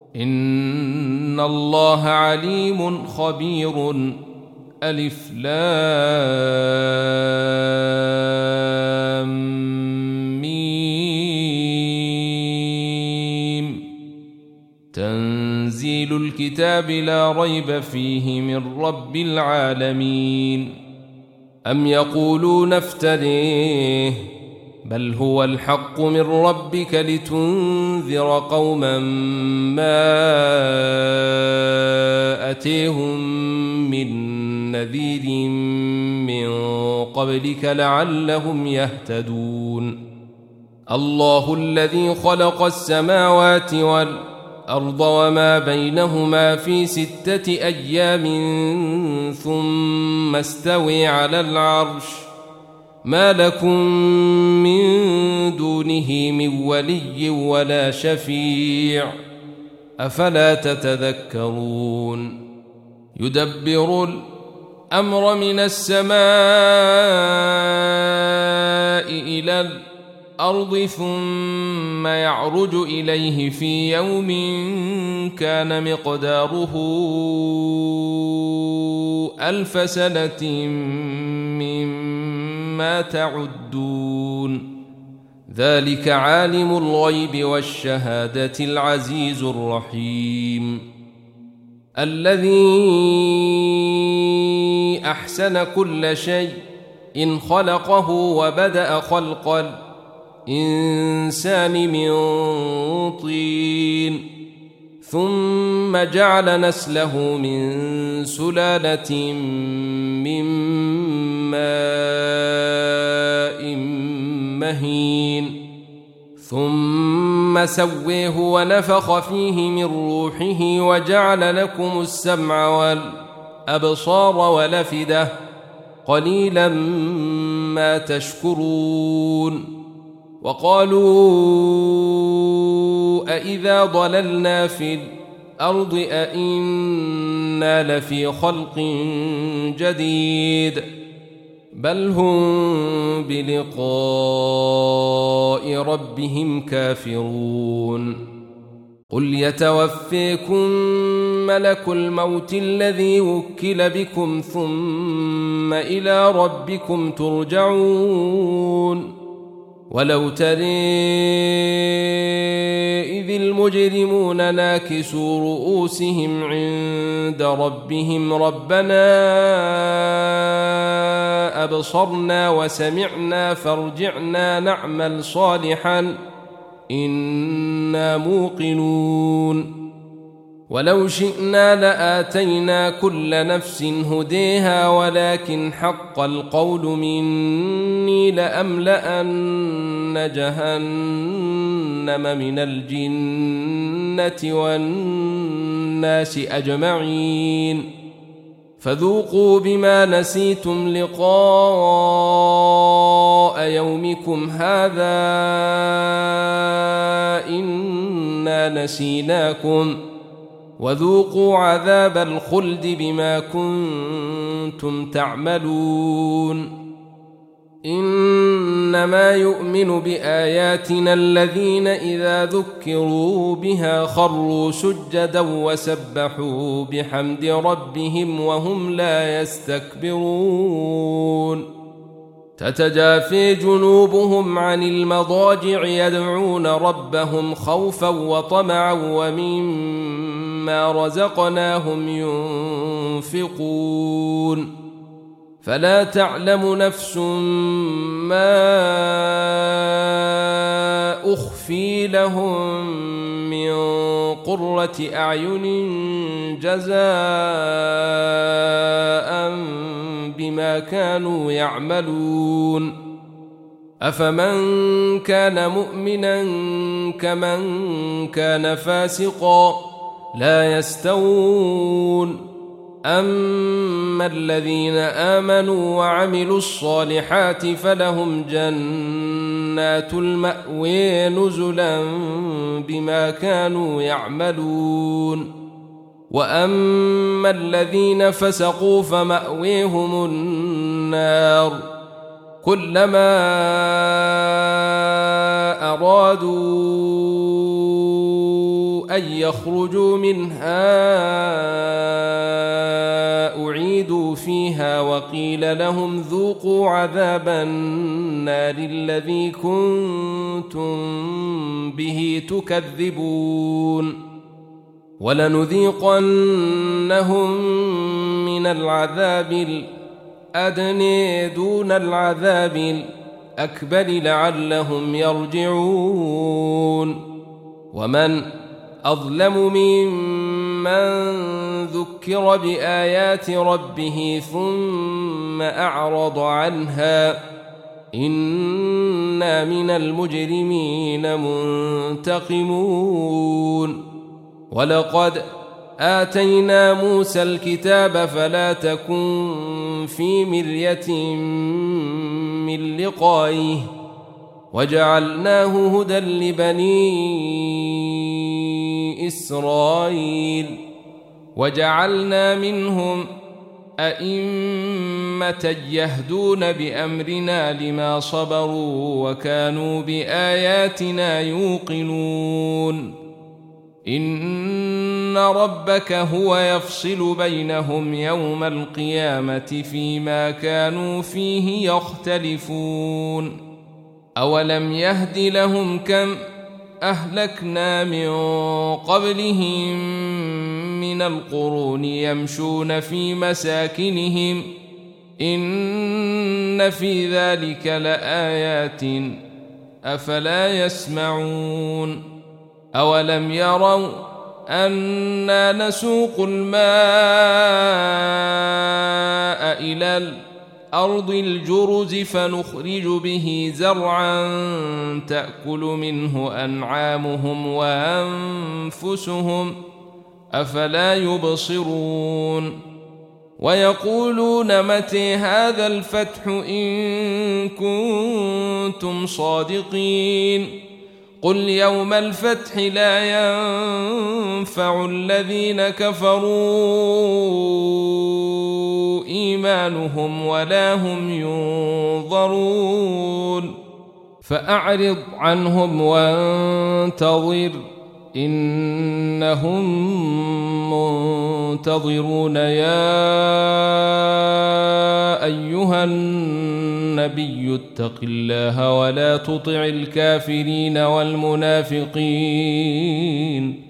إن الله عليم خبير. ألف لام ميم. تنزيل الكتاب لا ريب فيه من رب العالمين. أم يقولون افتريه بل هو الحق من ربك لتنذر قوما ما أتيهم من نذير من قبلك لعلهم يهتدون. الله الذي خلق السماوات والأرض وما بينهما في 6 أيام ثم استوي على العرش ما لكم من دونه من ولي ولا شفيع أفلا تتذكرون. يدبر الأمر من السماء إلى الأرض ثم يعرج إليه في يوم كان مقداره 1000 سنة مما تعدون. ذلك عالم الغيب والشهادة العزيز الرحيم الذي أحسن كل شيء إن خلقه وبدأ خلق الإنسان من طين ثم جعل نسله من سلالة من ماء مهين ثم سويه ونفخ فيه من روحه وجعل لكم السمع والأبصار والأفئدة قليلا ما تشكرون. وقالوا أإذا ضللنا في الأرض أإنا لفي خلق جديد بل هم بلقاء ربهم كافرون. قل يتوفيكم ملك الموت الذي وكل بكم ثم إلى ربكم ترجعون. ولو ترى إذ المجرمون ناكسوا رؤوسهم عند ربهم ربنا أبصرنا وسمعنا فارجعنا نعمل صالحا إنا موقنون. ولو شئنا لآتينا كل نفس هديها ولكن حق القول مني لأملأن جهنم من الجنة والناس أجمعين فذوقوا بما نسيتم لقاء يومكم هذا إنا نسيناكم وذوقوا عذاب الخلد بما كنتم تعملون. إنما يؤمن بآياتنا الذين إذا ذكروا بها خروا سجدا وسبحوا بحمد ربهم وهم لا يستكبرون. تتجافي جنوبهم عن المضاجع يدعون ربهم خوفا وطمعا ومما رزقناهم ينفقون. فلا تعلم نفس ما أخفي لهم من قرة أعين جزاء بما كانوا يعملون. أفمن كان مؤمنا كمن كان فاسقا لا يستوون. أما الذين آمنوا وعملوا الصالحات فلهم جنات المأوى نزلا بما كانوا يعملون. وأما الذين فسقوا فمأويهم النار كلما أرادوا أن يخرجوا منها أعيدوا فيها وقيل لهم ذوقوا عذاب النار الذي كنتم به تكذبون ولنذيقنهم من العذاب الأدنى دون العذاب الأكبر لعلهم يرجعون ومن أظلم ممن ذكر بآيات ربه ثم أعرض عنها إنا من المجرمين منتقمون ولقد آتينا موسى الكتاب فلا تكن في مرية من لقائه وجعلناه هدى لبني إسرائيل وجعلنا منهم أئمة يهدون بأمرنا لما صبروا وكانوا بآياتنا يوقنون إن ربك هو يفصل بينهم يوم القيامة فيما كانوا فيه يختلفون أولم يهد لهم كم أهلكنا من قبلهم من القرون يمشون في مساكنهم إن في ذلك لآيات أفلا يسمعون أولم يروا أنا نسوق الماء إلى الأرض الجرز فنخرج به زرعا تأكل منه أنعامهم وأنفسهم أفلا يبصرون ويقولون متى هذا الفتح إن كنتم صادقين قل يوم الفتح لا ينفع الذين كفروا إيمانهم ولا هم ينظرون فأعرض عنهم وانتظر إنهم منتظرون يا أيها النبي اتق الله ولا تطع الكافرين والمنافقين